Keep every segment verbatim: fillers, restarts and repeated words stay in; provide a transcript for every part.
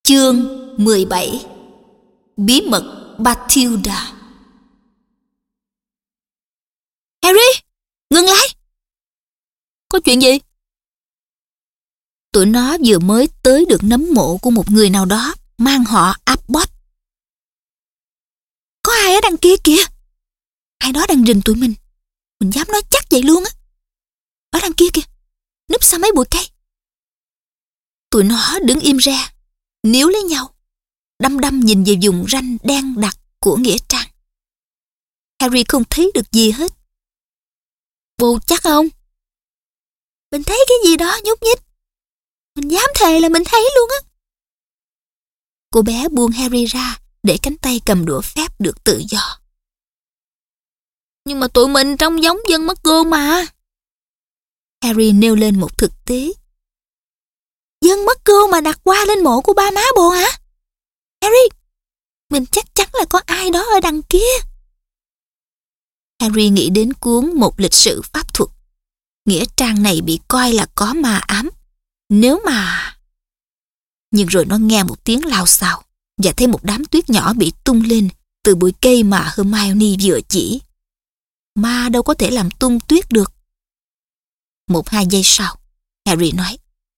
Chương mười bảy. Bí mật Bathilda. Harry, ngừng lại. Có chuyện gì? Tụi nó vừa mới tới được nấm mộ của một người nào đó mang họ Abbott. Có ai ở đằng kia kìa. Ai đó đang rình tụi mình. Mình dám nói chắc vậy luôn á. Ở đằng kia kìa, núp sau mấy bụi cây. Tụi nó đứng im ra, níu lấy nhau, đăm đăm nhìn về vùng ranh đen đặc của nghĩa trang. Harry không thấy được gì hết. Bồ chắc không? Mình thấy cái gì đó nhúc nhích. Mình dám thề là mình thấy luôn á. Cô bé buông Harry ra để cánh tay cầm đũa phép được tự do. Nhưng mà tụi mình trông giống dân mất gương mà. Harry nêu lên một thực tế. Dân mất gương mà đặt qua lên mộ của ba má bồ hả? Harry, mình chắc chắn là có ai đó ở đằng kia. Harry nghĩ đến cuốn Một lịch sử pháp thuật. Nghĩa trang này bị coi là có ma ám. Nếu mà... Nhưng rồi nó nghe một tiếng lao xao và thấy một đám tuyết nhỏ bị tung lên từ bụi cây mà Hermione vừa chỉ. Ma đâu có thể làm tung tuyết được. Một hai giây sau, Harry nói: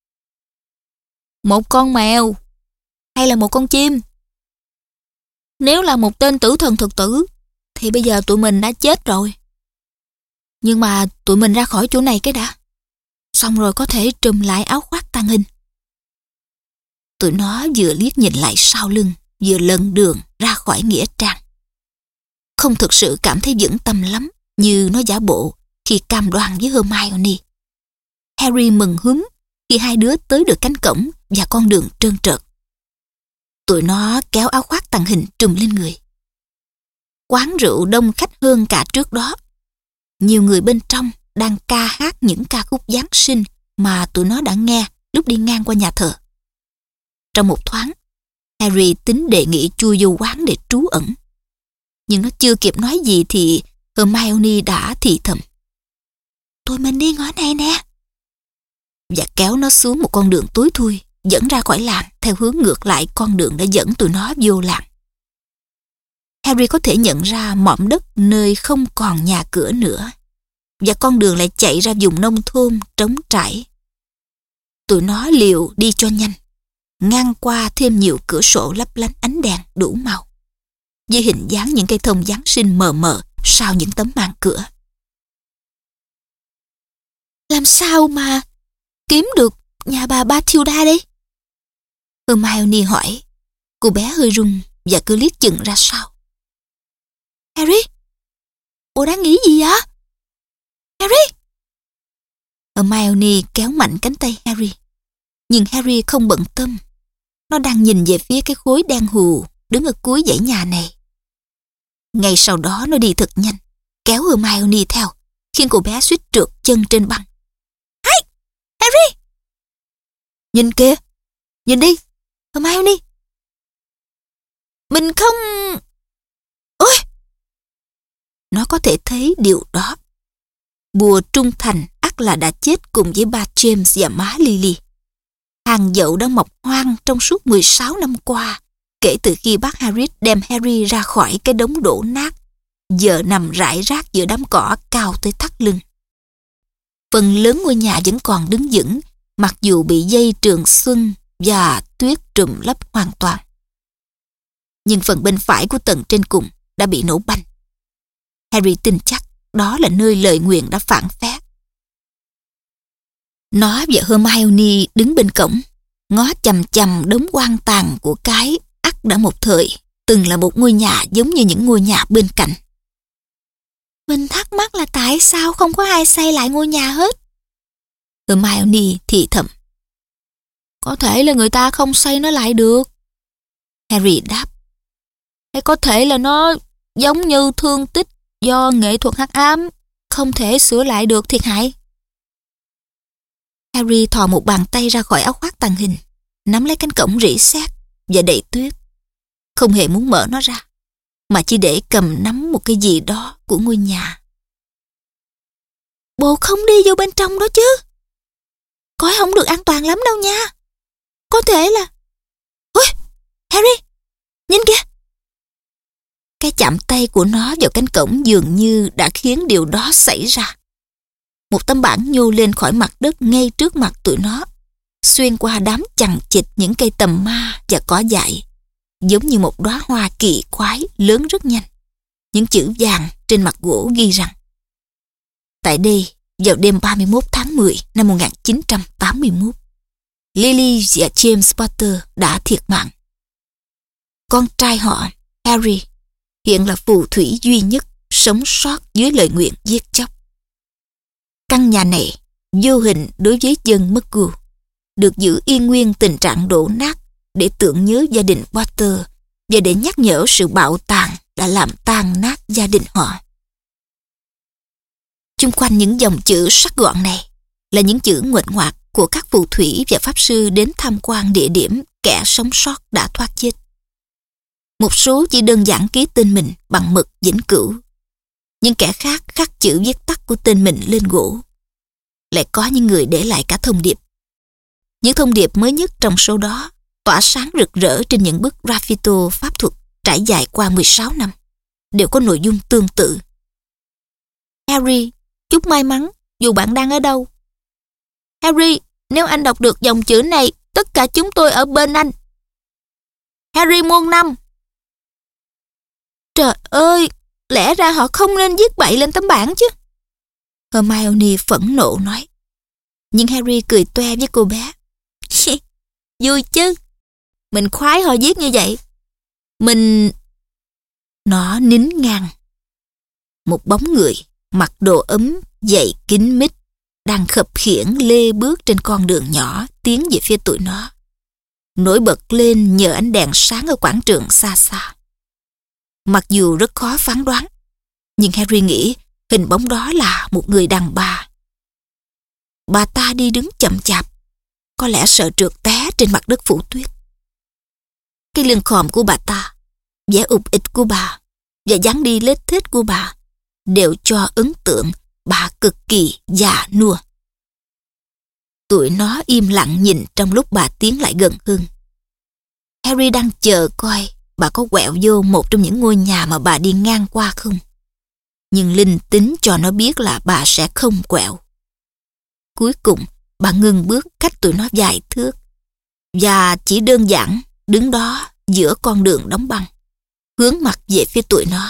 Một con mèo hay là một con chim? Nếu là một tên tử thần thực tử thì bây giờ tụi mình đã chết rồi. Nhưng mà tụi mình ra khỏi chỗ này cái đã. Xong rồi có thể trùm lại áo khoác tàng hình. Tụi nó vừa liếc nhìn lại sau lưng, vừa lần đường ra khỏi nghĩa trang. Không thực sự cảm thấy vững tâm lắm như nó giả bộ khi cam đoan với Hermione. Harry mừng húm khi hai đứa tới được cánh cổng và con đường trơn trượt. Tụi nó kéo áo khoác tàng hình trùm lên người. Quán rượu đông khách hơn cả trước đó. Nhiều người bên trong đang ca hát những ca khúc Giáng sinh mà tụi nó đã nghe lúc đi ngang qua nhà thờ. Trong một thoáng, Harry tính đề nghị chui vô quán để trú ẩn. Nhưng nó chưa kịp nói gì thì Hermione đã thì thầm: Tụi mình đi ngõ này nè. Và kéo nó xuống một con đường tối thui dẫn ra khỏi làng theo hướng ngược lại con đường đã dẫn tụi nó vô làng. Harry có thể nhận ra mỏm đất nơi không còn nhà cửa nữa, và con đường lại chạy ra vùng nông thôn trống trải. Tụi nó liều đi cho nhanh, ngang qua thêm nhiều cửa sổ lấp lánh ánh đèn đủ màu, với hình dáng những cây thông Giáng sinh mờ mờ sau những tấm màn cửa. Làm sao mà kiếm được nhà bà Bathilda đây? Hermione hỏi. Cô bé hơi run và cứ liếc chừng ra sau. Harry, bố đang nghĩ gì vậy? Harry! Hermione kéo mạnh cánh tay Harry. Nhưng Harry không bận tâm. Nó đang nhìn về phía cái khối đen hù đứng ở cuối dãy nhà này. Ngay sau đó nó đi thật nhanh, kéo Hermione theo, khiến cô bé suýt trượt chân trên băng. Hey! Harry! Nhìn kìa! Nhìn đi! Hermione! Mình không... Ôi! Nó có thể thấy điều đó. Bùa trung thành ắt là đã chết cùng với ba James và má Lily. Hàng dậu đã mọc hoang trong suốt mười sáu năm qua, kể từ khi bác Hagrid đem Harry ra khỏi cái đống đổ nát, giờ nằm rải rác giữa đám cỏ cao tới thắt lưng. Phần lớn ngôi nhà vẫn còn đứng vững, mặc dù bị dây trường xuân và tuyết trùm lấp hoàn toàn. Nhưng phần bên phải của tầng trên cùng đã bị nổ banh. Harry tin chắc đó là nơi lời nguyền đã phản phét. Nó và Hermione đứng bên cổng, ngó chằm chằm đống hoang tàn của cái ắt đã một thời từng là một ngôi nhà giống như những ngôi nhà bên cạnh. Mình thắc mắc là tại sao không có ai xây lại ngôi nhà hết? Hermione thì thầm. Có thể là người ta không xây nó lại được. Harry đáp. Hay có thể là nó giống như thương tích do nghệ thuật hắc ám không thể sửa lại được thiệt hại. Harry thò một bàn tay ra khỏi áo khoác tàng hình, nắm lấy cánh cổng rỉ sét và đầy tuyết. Không hề muốn mở nó ra, mà chỉ để cầm nắm một cái gì đó của ngôi nhà. Bồ không đi vô bên trong đó chứ. Coi không được an toàn lắm đâu nha. Có thể là... Ôi! cái chạm tay của nó vào cánh cổng dường như đã khiến điều đó xảy ra. Một tấm bảng nhô lên khỏi mặt đất ngay trước mặt tụi nó, xuyên qua đám chằng chịt những cây tầm ma và cỏ dại, giống như một đóa hoa kỳ quái lớn rất nhanh. Những chữ vàng trên mặt gỗ ghi rằng: tại đây, vào đêm ba mươi mốt tháng mười năm một nghìn chín trăm tám mươi mốt, Lily và James Potter đã thiệt mạng. Con trai họ, Harry, hiện là phù thủy duy nhất sống sót dưới lời nguyện giết chóc. Căn nhà này, vô hình đối với dân McGonagall, được giữ yên nguyên tình trạng đổ nát để tưởng nhớ gia đình Potter và để nhắc nhở sự bạo tàn đã làm tan nát gia đình họ. Chung quanh những dòng chữ sắc gọn này là những chữ nguệch ngoạc của các phù thủy và pháp sư đến tham quan địa điểm kẻ sống sót đã thoát chết. Một số chỉ đơn giản ký tên mình bằng mực vĩnh cửu. Những kẻ khác khắc chữ viết tắt của tên mình lên gỗ. Lại có những người để lại cả thông điệp. Những thông điệp mới nhất trong số đó tỏa sáng rực rỡ trên những bức graffito pháp thuật trải dài qua mười sáu năm, đều có nội dung tương tự. Harry, chúc may mắn dù bạn đang ở đâu. Harry, nếu anh đọc được dòng chữ này, tất cả chúng tôi ở bên anh. Harry muôn năm. Trời ơi, lẽ ra họ không nên viết bậy lên tấm bảng chứ. Hermione phẫn nộ nói. Nhưng Harry cười toe với cô bé. Vui chứ. Mình khoái họ viết như vậy. Mình... Nó nín ngang. Một bóng người mặc đồ ấm, giày kín mít, đang khập khiễng lê bước trên con đường nhỏ tiến về phía tụi nó, nổi bật lên nhờ ánh đèn sáng ở quảng trường xa xa. Mặc dù rất khó phán đoán, nhưng Harry nghĩ hình bóng đó là một người đàn bà. Bà ta đi đứng chậm chạp, có lẽ sợ trượt té trên mặt đất phủ tuyết. Cái lưng khòm của bà ta, vẻ ụp ịch của bà và dáng đi lết thết của bà đều cho ấn tượng bà cực kỳ già nua. Tụi nó im lặng nhìn trong lúc bà tiến lại gần hơn. Harry đang chờ coi bà có quẹo vô một trong những ngôi nhà mà bà đi ngang qua không. Nhưng linh tính cho nó biết là bà sẽ không quẹo. Cuối cùng, bà ngừng bước cách tụi nó vài thước và chỉ đơn giản đứng đó giữa con đường đóng băng, hướng mặt về phía tụi nó.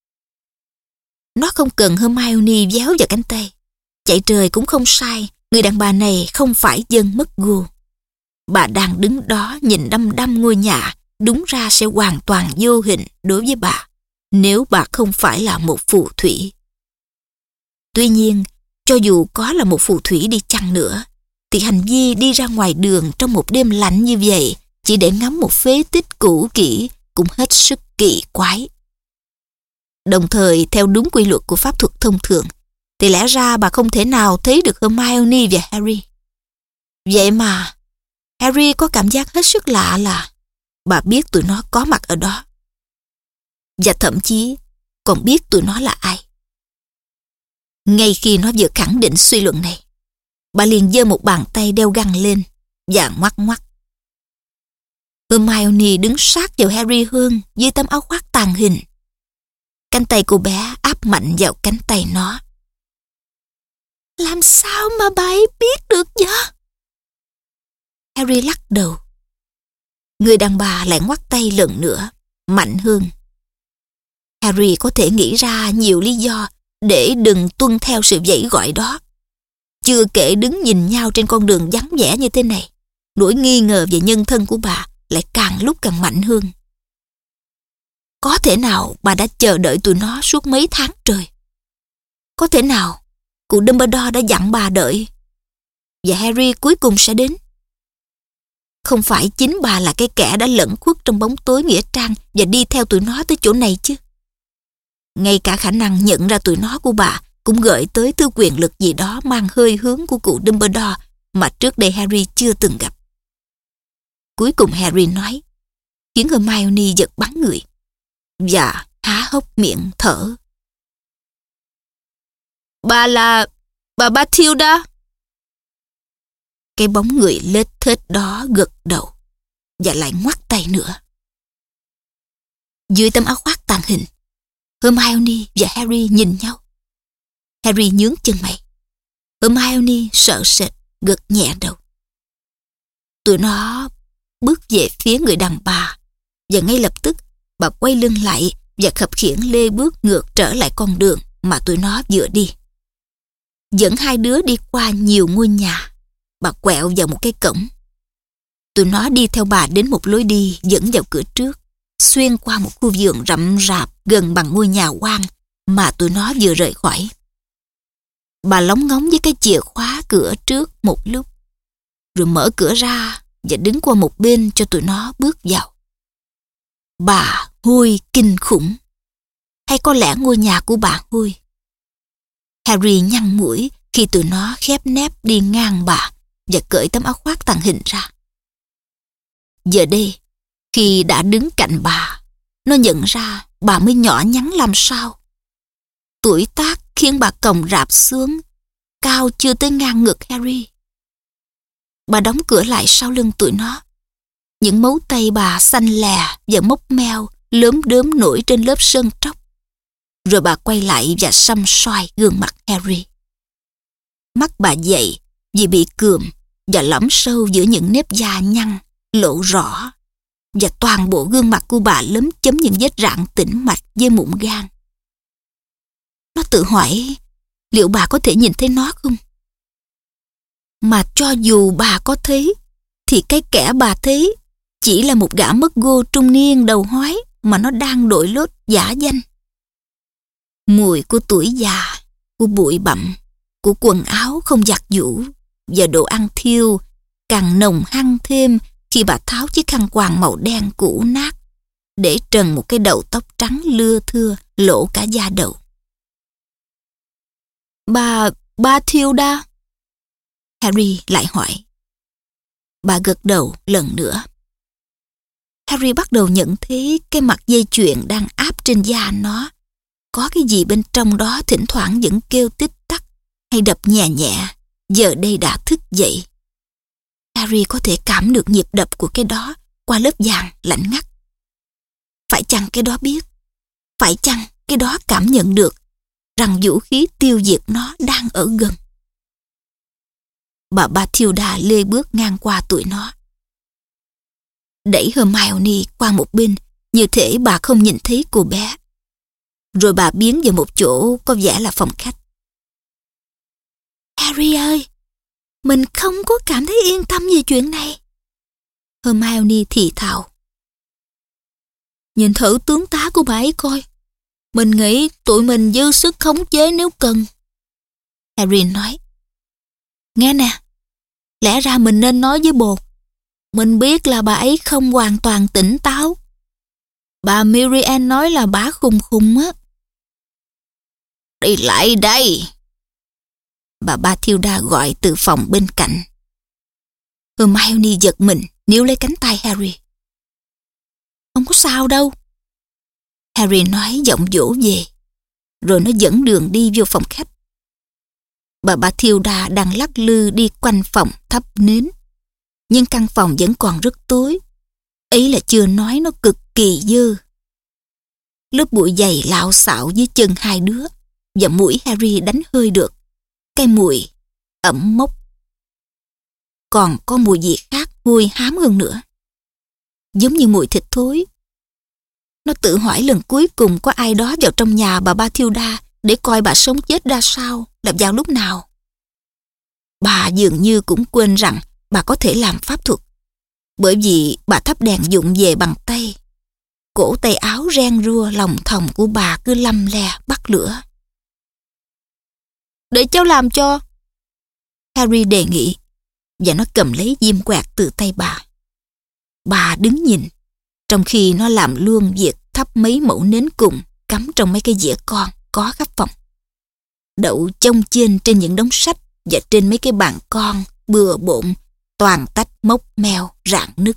Nó không cần Hermione véo vào cánh tay. Chạy trời cũng không sai, người đàn bà này không phải dân McGonagall. Bà đang đứng đó nhìn đăm đăm ngôi nhà, đúng ra sẽ hoàn toàn vô hình đối với bà, nếu bà không phải là một phù thủy. Tuy nhiên, cho dù có là một phù thủy đi chăng nữa, thì hành vi đi ra ngoài đường trong một đêm lạnh như vậy chỉ để ngắm một phế tích cũ kỹ cũng hết sức kỳ quái. Đồng thời, theo đúng quy luật của pháp thuật thông thường, thì lẽ ra bà không thể nào thấy được Hermione và Harry. Vậy mà, Harry có cảm giác hết sức lạ là bà biết tụi nó có mặt ở đó. Và thậm chí còn biết tụi nó là ai. Ngay khi nó vừa khẳng định suy luận này, bà liền giơ một bàn tay đeo găng lên và ngoắc ngoắc. Hermione đứng sát vào Harry hơn dưới tấm áo khoác tàng hình. Cánh tay cô bé áp mạnh vào cánh tay nó. Làm sao mà bà ấy biết được vậy? Harry lắc đầu. Người đàn bà lại ngoắc tay lần nữa, mạnh hơn. Harry có thể nghĩ ra nhiều lý do để đừng tuân theo sự vẫy gọi đó. Chưa kể đứng nhìn nhau trên con đường vắng vẻ như thế này, nỗi nghi ngờ về nhân thân của bà lại càng lúc càng mạnh hơn. Có thể nào bà đã chờ đợi tụi nó suốt mấy tháng trời? Có thể nào cụ Dumbledore đã dặn bà đợi và Harry cuối cùng sẽ đến? Không phải chính bà là cái kẻ đã lẩn khuất trong bóng tối nghĩa trang và đi theo tụi nó tới chỗ này chứ? Ngay cả khả năng nhận ra tụi nó của bà cũng gợi tới thứ quyền lực gì đó mang hơi hướng của cụ Dumbledore mà trước đây Harry chưa từng gặp. Cuối cùng Harry nói, khiến Hermione giật bắn người và há hốc miệng thở. Bà là... bà Bathilda. Cái bóng người lết thết đó gật đầu và lại ngoắc tay nữa. Dưới tấm áo khoác tàng hình, Hermione và Harry nhìn nhau. Harry nhướng chân mày. Hermione sợ sệt gật nhẹ đầu. Tụi nó bước về phía người đàn bà, và ngay lập tức bà quay lưng lại và khập khiễng lê bước ngược trở lại con đường mà tụi nó vừa đi. Dẫn hai đứa đi qua nhiều ngôi nhà, bà quẹo vào một cái cổng. Tụi nó đi theo bà đến một lối đi dẫn vào cửa trước, xuyên qua một khu vườn rậm rạp gần bằng ngôi nhà hoang mà tụi nó vừa rời khỏi. Bà lóng ngóng với cái chìa khóa cửa trước một lúc, rồi mở cửa ra và đứng qua một bên cho tụi nó bước vào. Bà hôi kinh khủng, hay có lẽ ngôi nhà của bà hôi. Harry nhăn mũi khi tụi nó khép nép đi ngang bà và cởi tấm áo khoác tàng hình ra. Giờ đây, khi đã đứng cạnh bà, nó nhận ra bà mới nhỏ nhắn làm sao. Tuổi tác khiến bà còng rạp xuống, cao chưa tới ngang ngực Harry. Bà đóng cửa lại sau lưng tụi nó. Những mấu tay bà xanh lè và mốc meo lớm đớm nổi trên lớp sơn tróc. Rồi bà quay lại và săm xoai gương mặt Harry. Mắt bà dậy vì bị cườm và lõm sâu giữa những nếp da nhăn, lộ rõ. Và toàn bộ gương mặt của bà lấm chấm những vết rạn tĩnh mạch với mụn gan. Nó tự hỏi liệu bà có thể nhìn thấy nó không? Mà cho dù bà có thấy, thì cái kẻ bà thấy chỉ là một gã mất gô trung niên đầu hói mà nó đang đội lốt giả danh. Mùi của tuổi già, của bụi bặm, của quần áo không giặt giũ và đồ ăn thiêu càng nồng hăng thêm khi bà tháo chiếc khăn quàng màu đen cũ nát để trần một cái đầu tóc trắng lưa thưa lộ cả da đầu. Bà, bà Tilda? Harry lại hỏi. Bà gật đầu lần nữa. Harry bắt đầu nhận thấy cái mặt dây chuyền đang áp trên da nó. Có cái gì bên trong đó thỉnh thoảng vẫn kêu tích tắc hay đập nhẹ nhẹ, giờ đây đã thức dậy. Harry có thể cảm được nhịp đập của cái đó qua lớp vàng lạnh ngắt. Phải chăng cái đó biết? Phải chăng cái đó cảm nhận được rằng vũ khí tiêu diệt nó đang ở gần? Bà Bathilda lê bước ngang qua tụi nó, đẩy Hermione qua một bên như thể bà không nhìn thấy cô bé. Rồi bà biến vào một chỗ có vẻ là phòng khách. Harry ơi, mình không có cảm thấy yên tâm về chuyện này. Hermione thì thào. Nhìn thử tướng tá của bà ấy coi. Mình nghĩ tụi mình dư sức khống chế nếu cần. Harry nói. Nghe nè, lẽ ra mình nên nói với bồ. Mình biết là bà ấy không hoàn toàn tỉnh táo. Bà Miriam nói là bà khùng khùng á. Đi lại đây. Bà Bathilda gọi từ phòng bên cạnh. Hermione giật mình níu lấy cánh tay Harry. Không có sao đâu. Harry nói giọng dỗ về. Rồi nó dẫn đường đi vô phòng khách. Bà Bathilda đang lắc lư đi quanh phòng thắp nến. Nhưng căn phòng vẫn còn rất tối. Ấy là chưa nói nó cực kỳ dơ. Lớp bụi dày lạo xạo dưới chân hai đứa, và mũi Harry đánh hơi được cái mùi ẩm mốc. Còn có mùi gì khác hôi hám hơn nữa, giống như mùi thịt thối. Nó tự hỏi lần cuối cùng có ai đó vào trong nhà bà Bathilda để coi bà sống chết ra sao là vào lúc nào. Bà dường như cũng quên rằng bà có thể làm pháp thuật, bởi vì bà thắp đèn vụng về bằng tay. Cổ tay áo ren rua lòng thòng của bà cứ lăm le bắt lửa. Để cháu làm cho. Harry đề nghị, và nó cầm lấy diêm quẹt từ tay bà. Bà đứng nhìn, trong khi nó làm luôn việc thắp mấy mẩu nến cùng cắm trong mấy cái dĩa con có khắp phòng. Đậu chông chênh trên những đống sách và trên mấy cái bàn con bừa bộn, toàn tách mốc meo rạn nứt.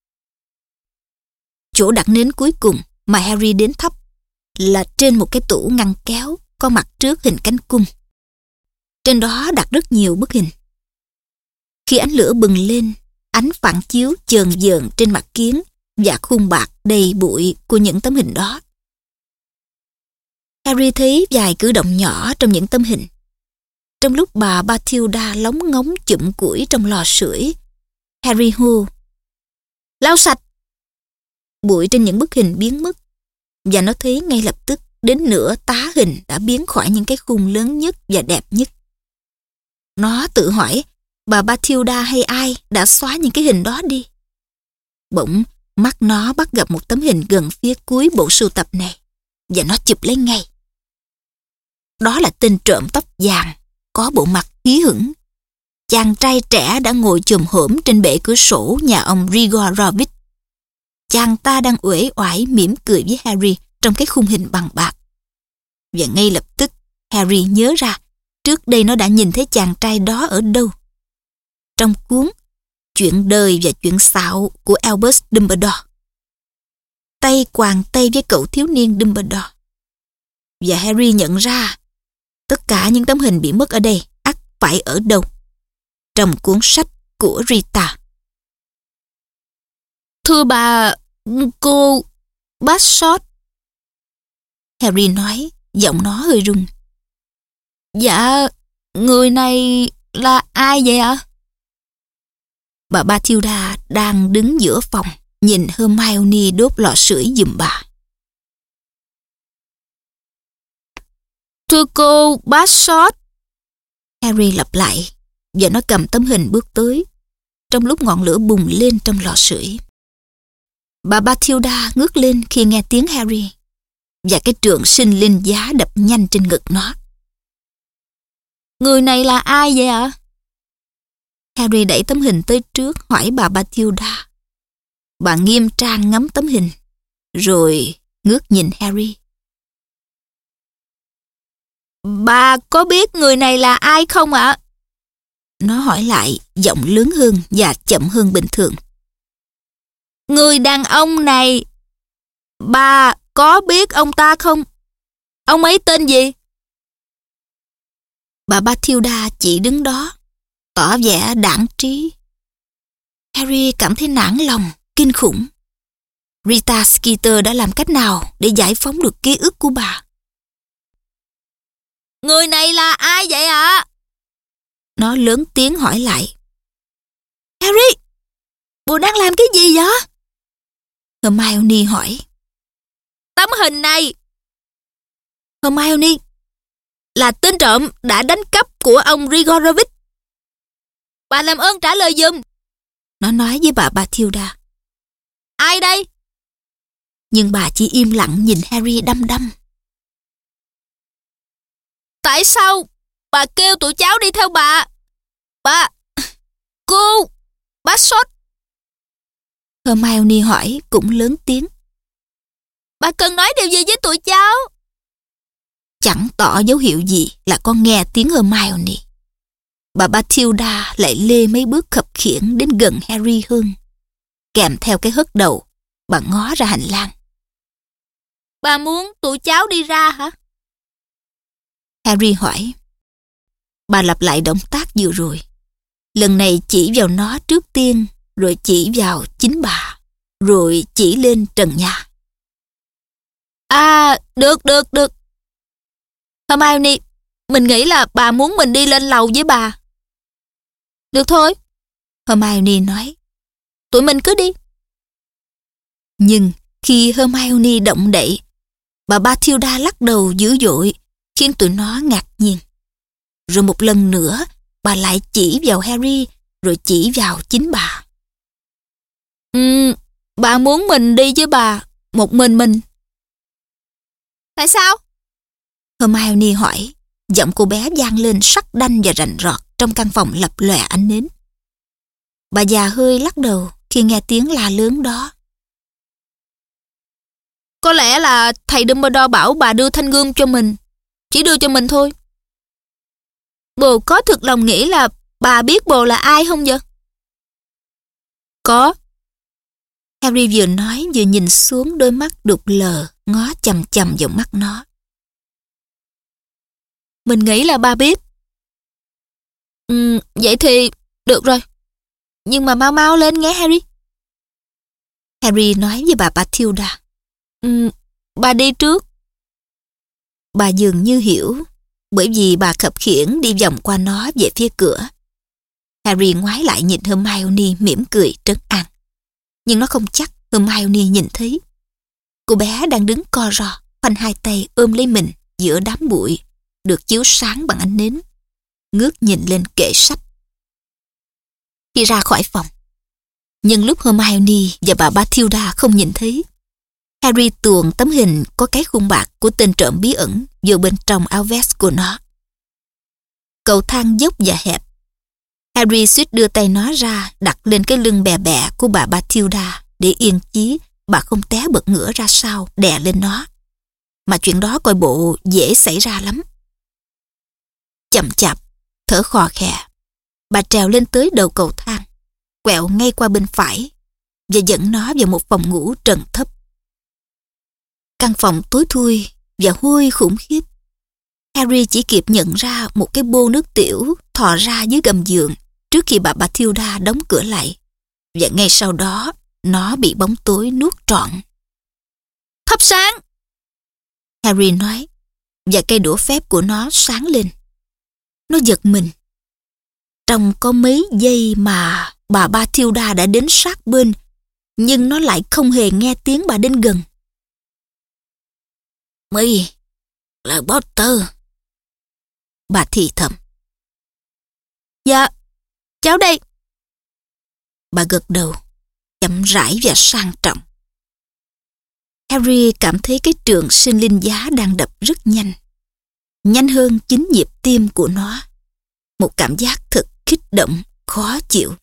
Chỗ đặt nến cuối cùng mà Harry đến thắp là trên một cái tủ ngăn kéo có mặt trước hình cánh cung. Trên đó đặt rất nhiều bức hình. Khi ánh lửa bừng lên, ánh phản chiếu chờn dờn trên mặt kiến và khuôn bạc đầy bụi của những tấm hình đó. Harry thấy vài cử động nhỏ trong những tấm hình. Trong lúc bà Bathilda lóng ngóng chụm củi trong lò sưởi, Harry hô: "Lau sạch!" Bụi trên những bức hình biến mất, và nó thấy ngay lập tức đến nửa tá hình đã biến khỏi những cái khung lớn nhất và đẹp nhất. Nó tự hỏi bà Bathilda hay ai đã xóa những cái hình đó đi. Bỗng mắt nó bắt gặp một tấm hình gần phía cuối bộ sưu tập này, và nó chụp lấy ngay. Đó là tên trộm tóc vàng, có bộ mặt hí hửng. Chàng trai trẻ đã ngồi chồm hổm trên bệ cửa sổ nhà ông Grigorovich. Chàng ta đang uể oải mỉm cười với Harry trong cái khung hình bằng bạc. Và ngay lập tức Harry nhớ ra trước đây nó đã nhìn thấy chàng trai đó ở đâu. Trong cuốn Chuyện đời và chuyện xạo của Albus Dumbledore. Tay quàng tay với cậu thiếu niên Dumbledore. Và Harry nhận ra tất cả những tấm hình bị mất ở đây ắt phải ở đâu? Trong cuốn sách của Rita. Thưa bà, cô Bassot. Harry nói, giọng nó hơi run. Dạ, người này là ai vậy ạ? Bà Bathilda đang đứng giữa phòng, nhìn Hermione đốt lò sưởi giùm bà. Thưa cô Bassot. Harry lặp lại, và nó cầm tấm hình bước tới, trong lúc ngọn lửa bùng lên trong lò sưởi. Bà Bathilda ngước lên khi nghe tiếng Harry, và cái trượng sinh linh giá đập nhanh trên ngực nó. Người này là ai vậy ạ? Harry đẩy tấm hình tới trước hỏi bà Bathilda. Bà nghiêm trang ngắm tấm hình, rồi ngước nhìn Harry. Bà có biết người này là ai không ạ? Nó hỏi lại, giọng lớn hơn và chậm hơn bình thường. Người đàn ông này, bà có biết ông ta không? Ông ấy tên gì? Bà Bathilda chỉ đứng đó, tỏ vẻ đãng trí. Harry cảm thấy nản lòng, kinh khủng. Rita Skeeter đã làm cách nào để giải phóng được ký ức của bà? Người này là ai vậy ạ? Nó lớn tiếng hỏi lại. Harry, bố đang làm cái gì vậy? Hermione hỏi. Tấm hình này. Hermione, là tên trộm đã đánh cắp của ông Grigorovich. Bà làm ơn trả lời giùm. Nó nói với bà Bathilda. Ai đây? Nhưng bà chỉ im lặng nhìn Harry đăm đăm. Tại sao bà kêu tụi cháu đi theo bà? Bà... Cô... Bassot. Hermione hỏi cũng lớn tiếng. Bà cần nói điều gì với tụi cháu? Chẳng tỏ dấu hiệu gì là con nghe tiếng Hermione. Bà Bathilda lại lê mấy bước khập khiễng đến gần Harry hơn. Kèm theo cái hất đầu, bà ngó ra hành lang. Bà muốn tụi cháu đi ra hả? Harry hỏi. Bà lặp lại động tác vừa rồi. Lần này chỉ vào nó trước tiên, rồi chỉ vào chính bà, rồi chỉ lên trần nhà. À, được, được, được. Hermione, mình nghĩ là bà muốn mình đi lên lầu với bà. Được thôi. Hermione nói. Tụi mình cứ đi. Nhưng khi Hermione động đậy, bà Bathilda lắc đầu dữ dội, khiến tụi nó ngạc nhiên. Rồi một lần nữa, bà lại chỉ vào Harry, rồi chỉ vào chính bà. Ừ, bà muốn mình đi với bà, một mình mình. Tại sao? Hermione hỏi, giọng cô bé vang lên sắc đanh và rành rọt trong căn phòng lập lòe ánh nến. Bà già hơi lắc đầu khi nghe tiếng la lớn đó. Có lẽ là thầy Dumbledore bảo bà đưa thanh gươm cho mình. Chỉ đưa cho mình thôi. Bồ có thực lòng nghĩ là bà biết bồ là ai không vậy? Có. Harry vừa nói vừa nhìn xuống đôi mắt đục lờ, ngó chằm chằm vào mắt nó. Mình nghĩ là bà biết. Ừ, vậy thì được rồi. Nhưng mà mau mau lên nghe Harry. Harry nói với bà Bathilda. Ừ, bà đi trước. Bà dường như hiểu, bởi vì bà khập khiễng đi vòng qua nó về phía cửa. Harry ngoái lại nhìn Hermione mỉm cười trấn an. Nhưng nó không chắc Hermione nhìn thấy. Cô bé đang đứng co ro, khoanh hai tay ôm lấy mình giữa đám bụi, được chiếu sáng bằng ánh nến, ngước nhìn lên kệ sách. Khi ra khỏi phòng, nhân lúc Hermione và bà Matilda không nhìn thấy, Harry tuồn tấm hình có cái khung bạc của tên trộm bí ẩn vô bên trong áo vest của nó. Cầu thang dốc và hẹp. Harry suýt đưa tay nó ra đặt lên cái lưng bè bẹ của bà Matilda để yên chí bà không té bật ngửa ra sau đè lên nó. Mà chuyện đó coi bộ dễ xảy ra lắm. Chậm chạp, thở khò khè, bà trèo lên tới đầu cầu thang, quẹo ngay qua bên phải và dẫn nó vào một phòng ngủ trần thấp. Căn phòng tối thui và hôi khủng khiếp. Harry chỉ kịp nhận ra một cái bô nước tiểu thò ra dưới gầm giường trước khi bà Matilda đóng cửa lại, và ngay sau đó nó bị bóng tối nuốt trọn. Thắp sáng! Harry nói, và cây đũa phép của nó sáng lên. Nó giật mình. Trong có mấy giây mà bà Matilda đã đến sát bên, nhưng nó lại không hề nghe tiếng bà đến gần. Mi, là Potter. Bà thì thầm. Dạ, cháu đây. Bà gật đầu, chậm rãi và sang trọng. Harry cảm thấy cái trường sinh linh giá đang đập rất nhanh. Nhanh hơn chính nhịp tim của nó. Một cảm giác thật kích động, khó chịu.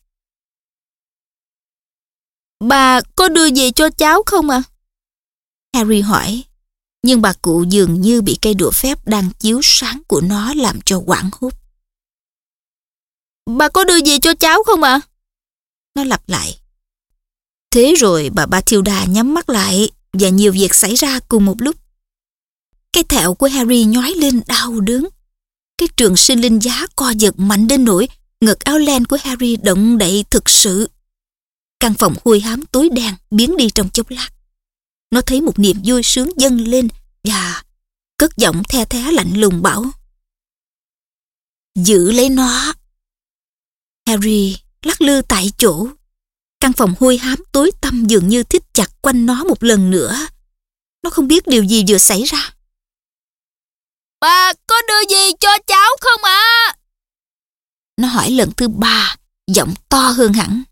Bà có đưa gì cho cháu không à? Harry hỏi. Nhưng bà cụ dường như bị cây đũa phép đang chiếu sáng của nó làm cho hoảng hốt. Bà có đưa gì cho cháu không ạ? À? Nó lặp lại. Thế rồi bà Matilda nhắm mắt lại và nhiều việc xảy ra cùng một lúc. Cái thẹo của Harry nhói lên đau đớn. Cái trường sinh linh giá co giật mạnh đến nỗi ngực áo len của Harry động đậy thực sự. Căn phòng hôi hám tối đen biến đi trong chốc lát. Nó thấy một niềm vui sướng dâng lên và cất giọng the thé lạnh lùng bảo: Giữ lấy nó. Harry lắc lư tại chỗ. Căn phòng hôi hám tối tăm dường như thít chặt quanh nó một lần nữa. Nó không biết điều gì vừa xảy ra. Bà có đưa gì cho cháu không ạ? À? Nó hỏi lần thứ ba, giọng to hơn hẳn.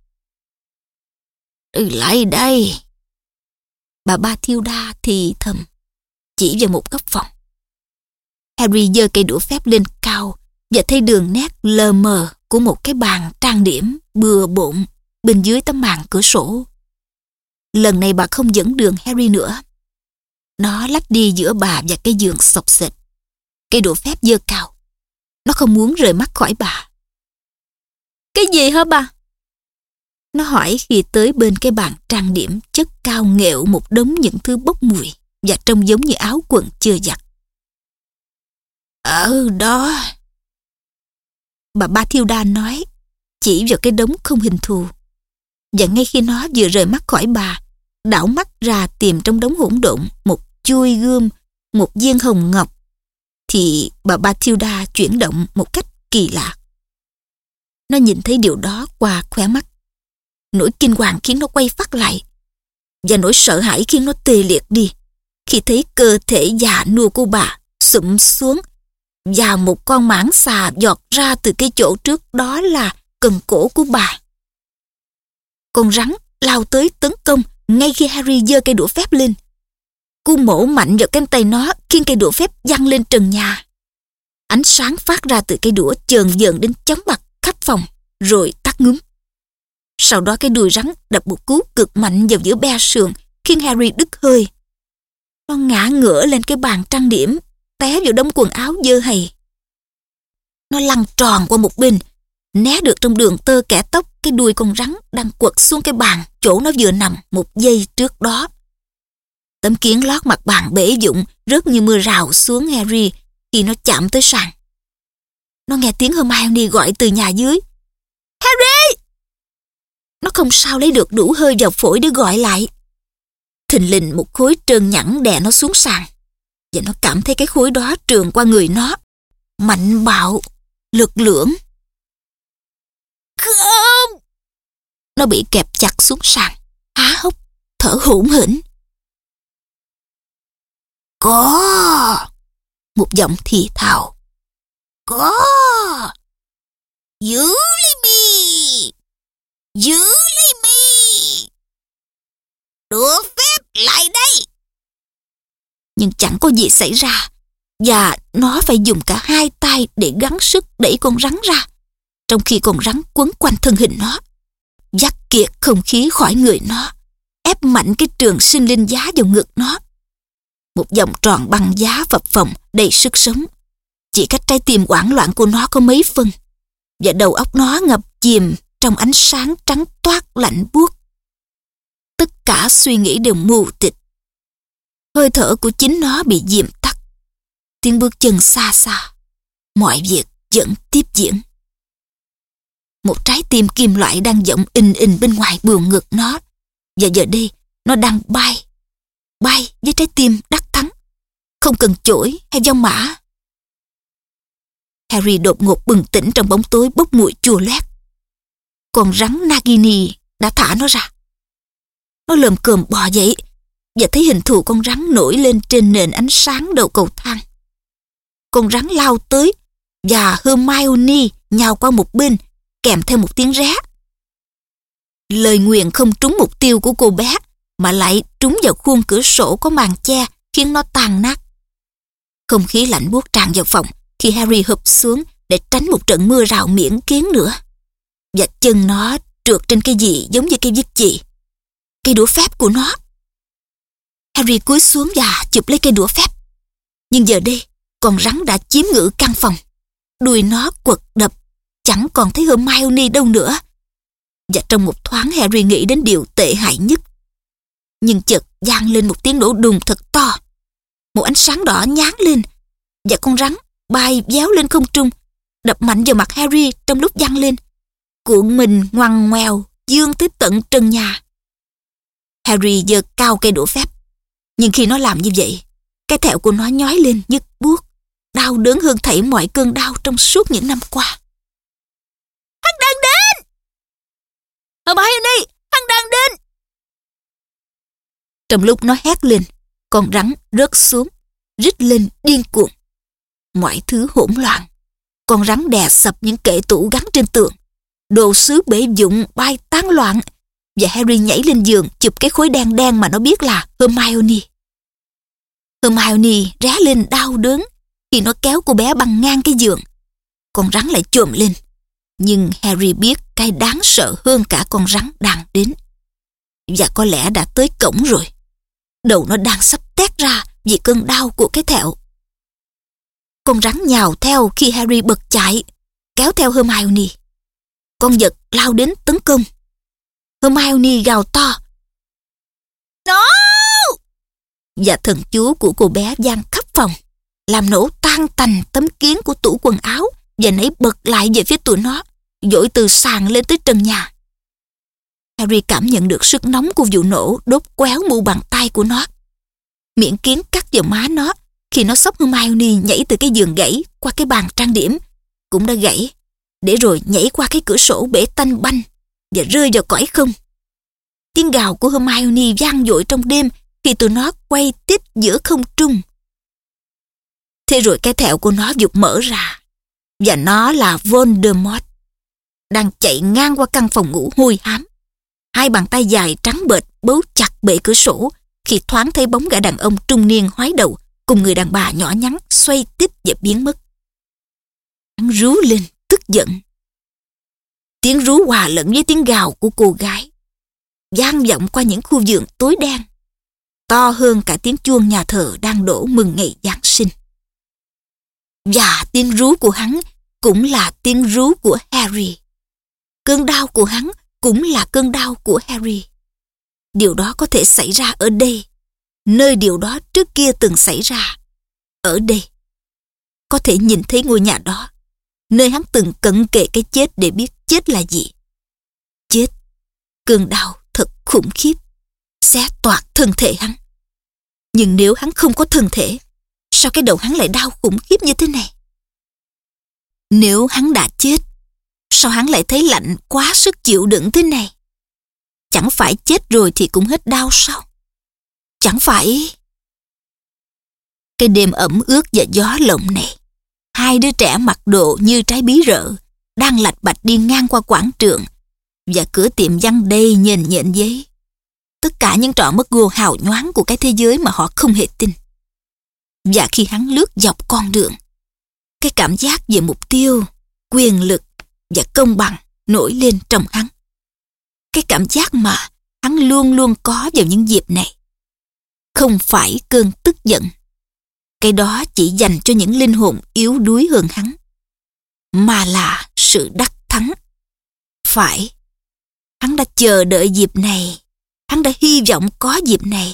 Đi lại đây. Bà Matilda thì thầm, chỉ vào một góc phòng. Harry giơ cây đũa phép lên cao và thấy đường nét lờ mờ của một cái bàn trang điểm bừa bộn bên dưới tấm màn cửa sổ. Lần này bà không dẫn đường Harry nữa. Nó lách đi giữa bà và cái giường xộc xệch. Cây đũa phép giơ cao. Nó không muốn rời mắt khỏi bà. Cái gì hả bà? Nó hỏi khi tới bên cái bàn trang điểm chất cao nghệu một đống những thứ bốc mùi và trông giống như áo quần chưa giặt. Ở đó. Bà Matilda nói, chỉ vào cái đống không hình thù. Và ngay khi nó vừa rời mắt khỏi bà, đảo mắt ra tìm trong đống hỗn độn một chuôi gươm, một viên hồng ngọc, thì bà Matilda chuyển động một cách kỳ lạ. Nó nhìn thấy điều đó qua khóe mắt. Nỗi kinh hoàng khiến nó quay phát lại, và nỗi sợ hãi khiến nó tê liệt đi khi thấy cơ thể già nua của bà sụm xuống và một con mãng xà giọt ra từ cái chỗ trước đó là cần cổ của bà. Con rắn lao tới tấn công ngay khi Harry giơ cây đũa phép lên. Cú mổ mạnh vào cánh tay nó khiến cây đũa phép văng lên trần nhà. Ánh sáng phát ra từ cây đũa chờn dần đến chóng mặt khắp phòng rồi tắt ngúm. Sau đó cái đuôi rắn đập một cú cực mạnh vào giữa be sườn khiến Harry đứt hơi. Nó ngã ngửa lên cái bàn trang điểm, té vào đống quần áo dơ hầy. Nó lăn tròn qua một bên, né được trong đường tơ kẻ tóc cái đuôi con rắn đang quật xuống cái bàn chỗ nó vừa nằm một giây trước đó. Tấm kiến lót mặt bàn bể vụn rớt như mưa rào xuống Harry khi nó chạm tới sàn. Nó nghe tiếng Hermione gọi từ nhà dưới. Harry! Nó không sao lấy được đủ hơi vào phổi để gọi lại. Thình lình một khối trơn nhẵn đè nó xuống sàn. và nó cảm thấy cái khối đó trườn qua người nó, mạnh bạo, lực lưỡng. Không! Nó bị kẹp chặt xuống sàn, há hốc, thở hổn hển. Có! Một giọng thì thào. Có! Giữ lấy mi! Giữ lấy mi! Được phép lại đây! Nhưng chẳng có gì xảy ra, và nó phải dùng cả hai tay để gắng sức đẩy con rắn ra, trong khi con rắn quấn quanh thân hình nó, vắt kiệt không khí khỏi người nó, ép mạnh cái trường sinh linh giá vào ngực nó. Một vòng tròn băng giá phập phồng đầy sức sống, chỉ cách trái tim hoảng loạn của nó có mấy phân, và đầu óc nó ngập chìm trong ánh sáng trắng toát lạnh buốt. Tất cả suy nghĩ đều mù tịt. Hơi thở của chính nó bị dìm tắt. Tiếng bước chân xa xa. Mọi việc vẫn tiếp diễn. Một trái tim kim loại đang vọng ình ình bên ngoài buồng ngực nó, và giờ đây nó đang bay, bay với trái tim đắc thắng, không cần chổi hay vong mã. Harry đột ngột bừng tỉnh trong bóng tối bốc mùi chua loét. Con rắn Nagini đã thả nó ra. Nó lồm cồm bò dậy và thấy hình thù con rắn nổi lên trên nền ánh sáng đầu cầu thang. Con rắn lao tới và Hermione nhào qua một bên, kèm theo một tiếng ré. Lời nguyền không trúng mục tiêu của cô bé, mà lại trúng vào khuôn cửa sổ có màn che, khiến nó tan nát. Không khí lạnh buốt tràn vào phòng khi Harry hụp xuống để tránh một trận mưa rào miễn kiến nữa. Và chân nó trượt trên cái gì giống như cây viết chì, cây đũa phép của nó. Harry cúi xuống và chụp lấy cây đũa phép. Nhưng giờ đây, con rắn đã chiếm ngự căn phòng. Đuôi nó quật đập, chẳng còn thấy Hermione đâu nữa. Và trong một thoáng Harry nghĩ đến điều tệ hại nhất. Nhưng chợt vang lên một tiếng nổ đùng thật to. Một ánh sáng đỏ nháng lên, và con rắn bay véo lên không trung, đập mạnh vào mặt Harry trong lúc văng lên, cuộn mình ngoằn ngoèo dương tới tận trần nhà. Harry giơ cao cây đũa phép, nhưng khi nó làm như vậy, cái thẹo của nó nhói lên nhức buốt, đau đớn hơn thảy mọi cơn đau trong suốt những năm qua. Hắn đang đến! Hermione, hắn đang đến! Trong lúc nó hét lên, con rắn rớt xuống, rít lên điên cuồng. Mọi thứ hỗn loạn. Con rắn đè sập những kệ tủ gắn trên tường. Đồ sứ bể vụn bay tán loạn, và Harry nhảy lên giường chụp cái khối đen đen mà nó biết là Hermione. Hermione ré lên đau đớn khi nó kéo cô bé băng ngang cái giường. Con rắn lại chồm lên. Nhưng Harry biết cái đáng sợ hơn cả con rắn đang đến. Và có lẽ đã tới cổng rồi. Đầu nó đang sắp tét ra vì cơn đau của cái thẹo. Con rắn nhào theo khi Harry bật chạy, kéo theo Hermione. Con vật lao đến tấn công. Hermione gào to. No! Và thần chú của cô bé vang khắp phòng, làm nổ tan tành tấm kiến của tủ quần áo và nảy bật lại về phía tụi nó, dội từ sàn lên tới trần nhà. Harry cảm nhận được sức nóng của vụ nổ đốt quéo mu bàn tay của nó. Miệng kiến cắt vào má nó khi nó xốc Hermione nhảy từ cái giường gãy qua cái bàn trang điểm cũng đã gãy, để rồi nhảy qua cái cửa sổ bể tanh banh và rơi vào cõi không. Tiếng gào của Hermione vang dội trong đêm khi tụi nó quay tít giữa không trung. Thế rồi cái thẹo của nó giục mở ra, và nó là Voldemort, đang chạy ngang qua căn phòng ngủ hôi hám. Hai bàn tay dài trắng bệch bấu chặt bệ cửa sổ khi thoáng thấy bóng gã đàn ông trung niên hói đầu cùng người đàn bà nhỏ nhắn xoay tít và biến mất. Hắn rú lên tức giận. Tiếng rú hòa lẫn với tiếng gào của cô gái, vang vọng qua những khu vườn tối đen, to hơn cả tiếng chuông nhà thờ đang đổ mừng ngày Giáng sinh. Và tiếng rú của hắn cũng là tiếng rú của Harry. Cơn đau của hắn cũng là cơn đau của Harry. Điều đó có thể xảy ra ở đây, nơi điều đó trước kia từng xảy ra. Ở đây, có thể nhìn thấy ngôi nhà đó, nơi hắn từng cận kề cái chết để biết chết là gì. Chết, cơn đau thật khủng khiếp, xé toạc thân thể hắn. Nhưng nếu hắn không có thân thể, Sao cái đầu hắn lại đau khủng khiếp như thế này? Nếu hắn đã chết, sao hắn lại thấy lạnh quá sức chịu đựng thế này? Chẳng phải chết rồi thì cũng hết đau sao? Chẳng phải... Cái đêm ẩm ướt và gió lộng này, hai đứa trẻ mặc đồ như trái bí rợ đang lạch bạch đi ngang qua quảng trường, và cửa tiệm văng đầy nhền nhện giấy. Tất cả những trò mất gô hào nhoáng của cái thế giới mà họ không hề tin. Và khi hắn lướt dọc con đường, cái cảm giác về mục tiêu, quyền lực và công bằng nổi lên trong hắn. Cái cảm giác mà hắn luôn luôn có vào những dịp này. Không phải cơn tức giận. Cái đó chỉ dành cho những linh hồn yếu đuối hơn hắn. Mà là sự đắc thắng. Phải, hắn đã chờ đợi dịp này. Hắn đã hy vọng có dịp này.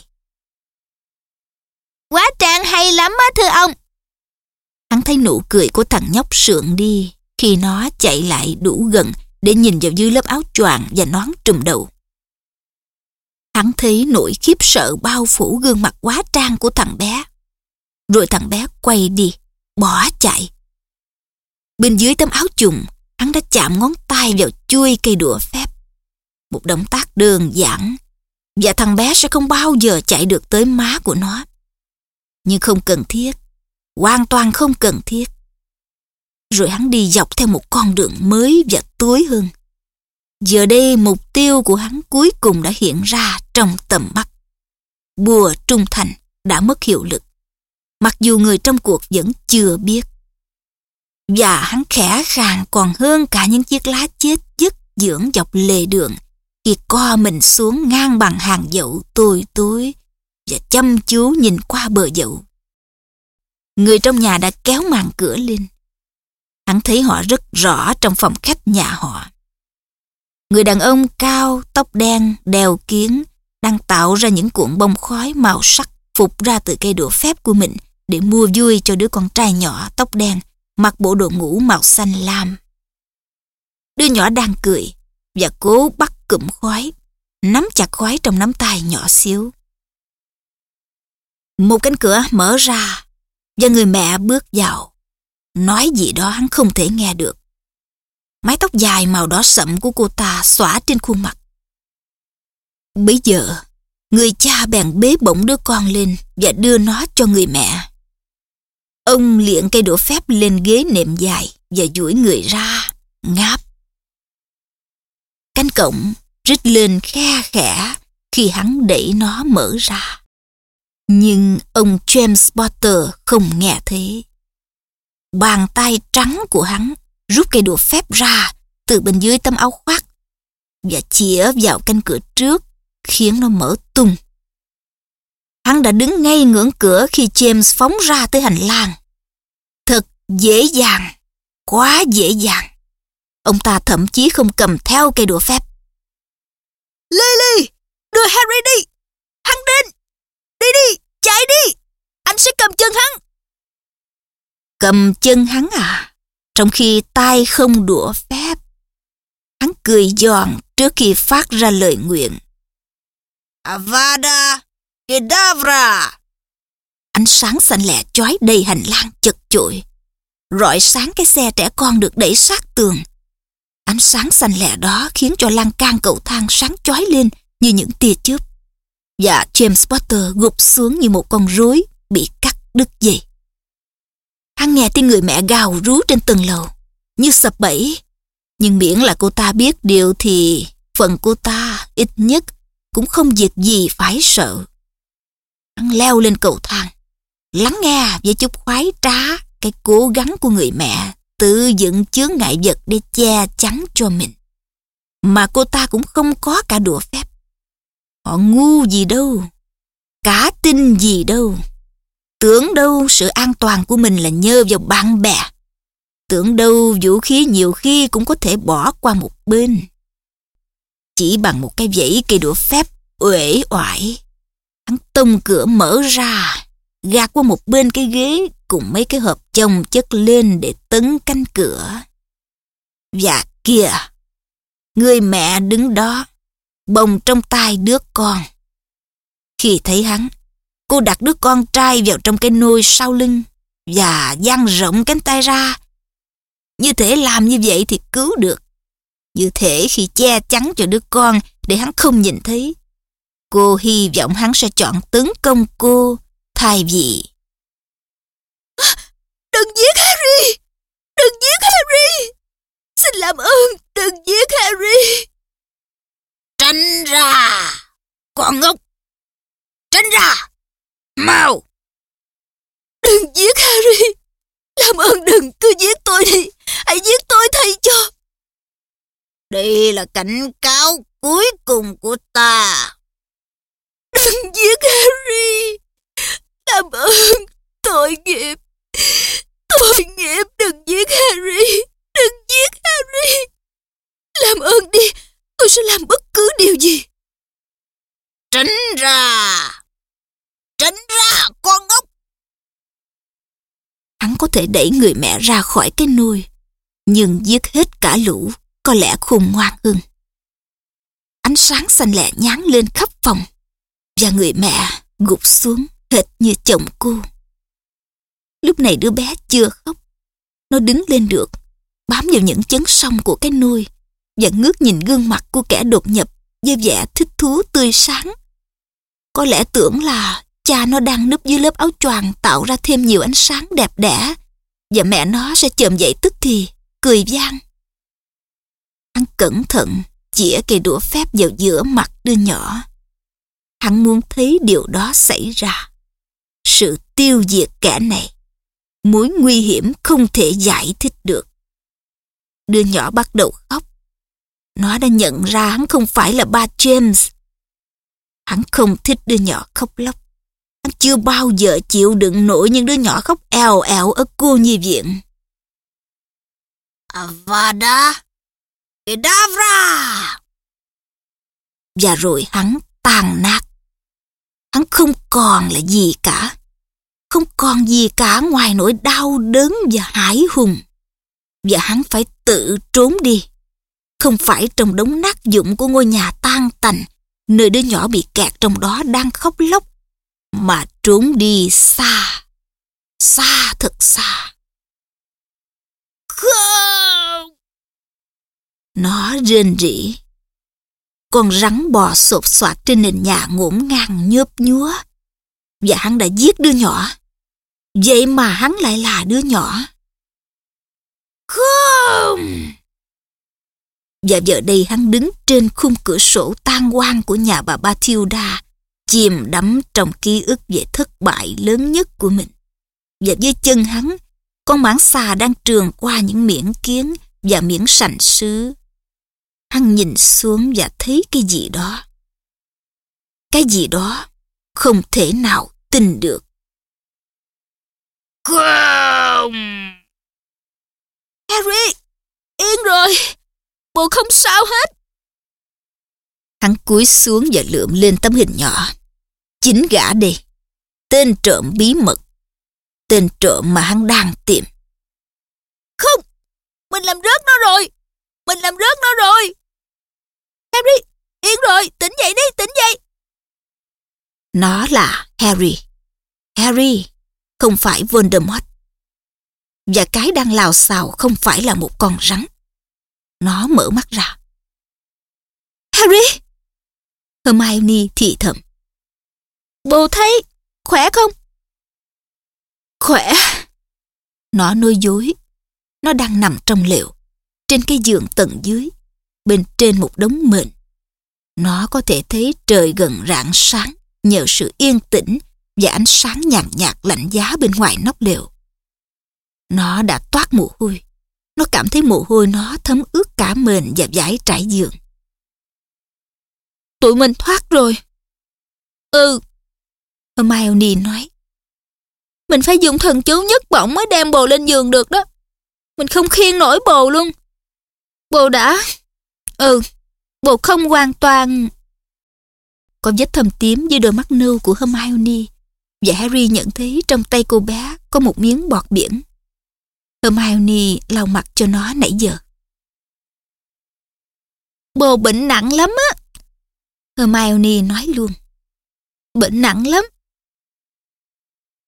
Quá trang hay lắm á thưa ông. Hắn thấy nụ cười của thằng nhóc sượng đi khi nó chạy lại đủ gần để nhìn vào dưới lớp áo choàng và nón trùm đầu. Hắn thấy nỗi khiếp sợ bao phủ gương mặt quá trang của thằng bé. Rồi thằng bé quay đi, bỏ chạy. Bên dưới tấm áo chùng, hắn đã chạm ngón tay vào chuôi cây đũa phép. Một động tác đơn giản, và thằng bé sẽ không bao giờ chạy được tới má của nó. Nhưng không cần thiết, hoàn toàn không cần thiết. Rồi hắn đi dọc theo một con đường mới và tối hơn. Giờ đây mục tiêu của hắn cuối cùng đã hiện ra trong tầm mắt. Bùa trung thành đã mất hiệu lực, mặc dù người trong cuộc vẫn chưa biết. Và hắn khẽ khàng còn hơn cả những chiếc lá chết dứt dưỡng dọc lề đường khi co mình xuống ngang bằng hàng dậu tối tối và chăm chú nhìn qua bờ dậu. Người trong nhà đã kéo màn cửa lên. Hắn thấy họ rất rõ trong phòng khách nhà họ. Người đàn ông cao, tóc đen, đeo kiếng đang tạo ra những cuộn bông khói màu sắc phục ra từ cây đũa phép của mình để mua vui cho đứa con trai nhỏ tóc đen mặc bộ đồ ngủ màu xanh lam. Đứa nhỏ đang cười và cố bắt cụm khói, nắm chặt khói trong nắm tay nhỏ xíu. Một cánh cửa mở ra và người mẹ bước vào, nói gì đó hắn không thể nghe được. Mái tóc dài màu đỏ sậm của cô ta xõa trên khuôn mặt. Bây giờ, người cha bèn bế bổng đứa con lên và đưa nó cho người mẹ. Ông liệng cây đũa phép lên ghế nệm dài và duỗi người ra, ngáp. Cánh cổng rít lên khe khẽ khi hắn đẩy nó mở ra. Nhưng ông James Potter không nghe thấy. Bàn tay trắng của hắn rút cây đũa phép ra từ bên dưới tấm áo khoác và chĩa vào cánh cửa trước, khiến nó mở tung. Hắn đã đứng ngay ngưỡng cửa khi James phóng ra tới hành lang. Thật dễ dàng, quá dễ dàng. Ông ta thậm chí không cầm theo cây đũa phép. Lily, đưa Harry đi. Hắn đến. Đi đi, chạy đi. Anh sẽ cầm chân hắn. Cầm chân hắn à? Trong khi tay không đũa phép. Hắn cười giòn trước khi phát ra lời nguyện. Avada Kedavra. Ánh sáng xanh lẹ chói đầy hành lang chật chội, rọi sáng cái xe trẻ con được đẩy sát tường. Ánh sáng xanh lẹ đó khiến cho lan can cầu thang sáng chói lên như những tia chớp. Và James Potter gục xuống như một con rối bị cắt đứt dây. Hắn nghe tiếng người mẹ gào rú trên tầng lầu, như sập bẫy. Nhưng miễn là cô ta biết điều thì phần cô ta ít nhất cũng không việc gì phải sợ. Hắn leo lên cầu thang, lắng nghe với chút khoái trá cái cố gắng của người mẹ tự dựng chướng ngại vật để che chắn cho mình. Mà cô ta cũng không có cả đũa phép. Họ ngu gì đâu, cá tin gì đâu. Tưởng đâu sự an toàn của mình là nhờ vào bạn bè. Tưởng đâu vũ khí nhiều khi cũng có thể bỏ qua một bên. Chỉ bằng một cái vẫy cây đũa phép uể oải, hắn tông cửa mở ra, gạt qua một bên cái ghế cùng mấy cái hộp chồng chất lên để tấn cánh cửa. Và kìa, người mẹ đứng đó, bồng trong tay đứa con. Khi thấy hắn, Cô đặt đứa con trai vào trong cái nôi sau lưng và dang rộng cánh tay ra. Như thể làm như vậy thì cứu được. Như thể khi che chắn cho đứa con để hắn không nhìn thấy, cô hy vọng hắn sẽ chọn tấn công cô thay vì... Đừng giết Harry! Đừng giết Harry! Xin làm ơn, đừng giết Harry! Tránh ra, con ngốc! Tránh ra! Mau! Đừng giết Harry! Làm ơn đừng, cứ giết tôi đi! Hãy giết tôi thay cho! Đây là cảnh cáo cuối cùng của ta. Đừng giết Harry! Làm ơn, tội nghiệp! Tội nghiệp, đừng giết Harry! Đừng giết Harry! Làm ơn đi, tôi sẽ làm bất cứ điều gì. Tránh ra! Tránh ra, con ngốc! Hắn có thể đẩy người mẹ ra khỏi cái nôi, nhưng giết hết cả lũ có lẽ khôn ngoan hơn. Ánh sáng xanh lẹ nháng lên khắp phòng, và người mẹ gục xuống hệt như chồng cô. Lúc này đứa bé chưa khóc. Nó đứng lên được, bám vào những chấn song của cái nôi và ngước nhìn gương mặt của kẻ đột nhập với vẻ thích thú tươi sáng. Có lẽ tưởng là cha nó đang núp dưới lớp áo choàng tạo ra thêm nhiều ánh sáng đẹp đẽ, và mẹ nó sẽ chồm dậy tức thì, cười vang. Hắn cẩn thận chĩa cây đũa phép vào giữa mặt đứa nhỏ. Hắn muốn thấy điều đó xảy ra. Sự tiêu diệt kẻ này, mối nguy hiểm không thể giải thích được. Đứa nhỏ bắt đầu khóc. Nó đã nhận ra hắn không phải là ba James. Hắn không thích đứa nhỏ khóc lóc. Hắn chưa bao giờ chịu đựng nổi những đứa nhỏ khóc èo èo ở cô nhi viện. Avada Kedavra! Và rồi hắn tan nát. Hắn không còn là gì cả. Không còn gì cả ngoài nỗi đau đớn và hãi hùng. Và hắn phải tự trốn đi. Không phải trong đống nát vụn của ngôi nhà tan tành, nơi đứa nhỏ bị kẹt trong đó đang khóc lóc, mà trốn đi xa, xa thật xa. Không! Nó rên rỉ. Con rắn bò sột soạt trên nền nhà ngổn ngang nhớp nhúa. Và hắn đã giết đứa nhỏ. Vậy mà hắn lại là đứa nhỏ. Không! Và giờ đây hắn đứng trên khung cửa sổ tan hoang của nhà bà Bathilda, chìm đắm trong ký ức về thất bại lớn nhất của mình. Và dưới chân hắn, con mãng xà đang trườn qua những miệng kiến và miếng sành sứ. Hắn nhìn xuống và thấy cái gì đó. Cái gì đó không thể nào tin được. Không! Harry, yên rồi. Bộ không sao hết. Hắn cúi xuống và lượm lên tấm hình nhỏ. Chính gã đây. Tên trộm bí mật. Tên trộm mà hắn đang tìm. Không, mình làm rớt nó rồi. Mình làm rớt nó rồi. Harry, yên rồi, tỉnh dậy đi, tỉnh dậy. Nó là Harry. Harry, không phải Voldemort. Và cái đang lào xào không phải là một con rắn. Nó mở mắt ra. Harry! Hermione thì thầm. Bồ thấy khỏe không? Khỏe. Nó nói dối. Nó đang nằm trong lều, trên cái giường tầng dưới, bên trên một đống mền. Nó có thể thấy trời gần rạng sáng nhờ sự yên tĩnh và ánh sáng nhàn nhạt lạnh giá bên ngoài nóc lều. Nó đã toát mồ hôi. Nó cảm thấy mồ hôi nó thấm ướt cả mền và dải trải giường. Tụi mình thoát rồi. Ừ, Hermione nói. Mình phải dùng thần chú nhất bổng mới đem bồ lên giường được đó. Mình không khiêng nổi bồ luôn. Bồ đã... Ừ, bồ không hoàn toàn... Có vết thâm tím dưới đôi mắt nâu của Hermione, và Harry nhận thấy trong tay cô bé có một miếng bọt biển. Hermione lau mặt cho nó nãy giờ. Bồ bệnh nặng lắm á. Hermione nói luôn. Bệnh nặng lắm.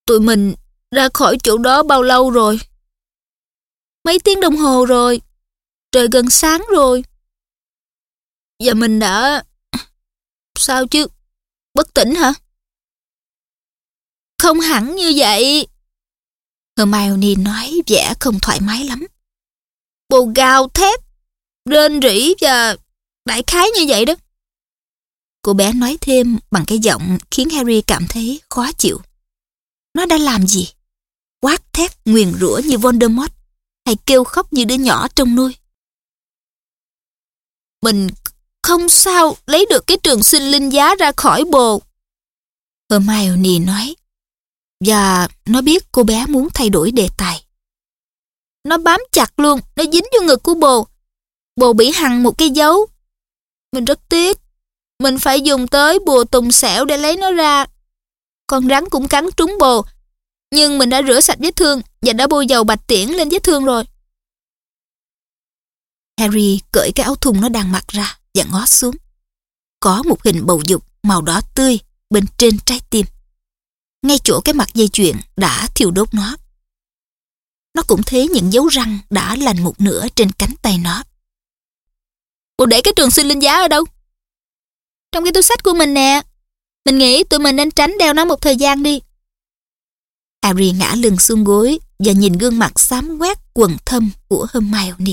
Tụi mình ra khỏi chỗ đó bao lâu rồi? Mấy tiếng đồng hồ rồi. Trời gần sáng rồi. Và mình đã... Sao chứ? Bất tỉnh hả? Không hẳn như vậy. Hermione nói vẻ không thoải mái lắm. Bồ gào thét, rên rỉ và đại khái như vậy đó. Cô bé nói thêm bằng cái giọng khiến Harry cảm thấy khó chịu. Nó đã làm gì? Quát thét nguyền rủa như Voldemort hay kêu khóc như đứa nhỏ trong nuôi? Mình không sao lấy được cái trường sinh linh giá ra khỏi bồ. Hermione nói. Và nó biết cô bé muốn thay đổi đề tài. Nó bám chặt luôn, nó dính vô ngực của bồ. Bồ bị hằn một cái dấu. Mình rất tiếc. Mình phải dùng tới bùa tùng xẻo để lấy nó ra. Con rắn cũng cắn trúng bồ. Nhưng mình đã rửa sạch vết thương và đã bôi dầu bạch tiễn lên vết thương rồi. Harry cởi cái áo thun nó đang mặc ra và ngó xuống. Có một hình bầu dục màu đỏ tươi bên trên trái tim. Ngay chỗ cái mặt dây chuyền đã thiêu đốt nó. Nó cũng thấy những dấu răng đã lành một nửa trên cánh tay nó. Bồ để cái trường sinh linh giá ở đâu? Trong cái túi xách của mình nè. Mình nghĩ tụi mình nên tránh đeo nó một thời gian đi. Harry ngã lưng xuống gối và nhìn gương mặt xám quét quầng thâm của Hermione.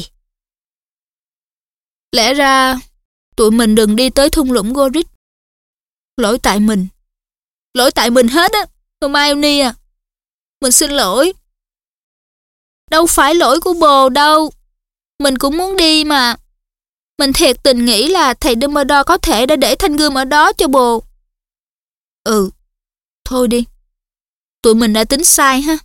Lẽ ra tụi mình đừng đi tới thung lũng Godric. Lỗi tại mình. Lỗi tại mình hết á, Hermione à. Mình xin lỗi. Đâu phải lỗi của bồ đâu. Mình cũng muốn đi mà. Mình thiệt tình nghĩ là thầy Dumbledore có thể đã để thanh gươm ở đó cho bồ. Ừ, thôi đi. Tụi mình đã tính sai ha.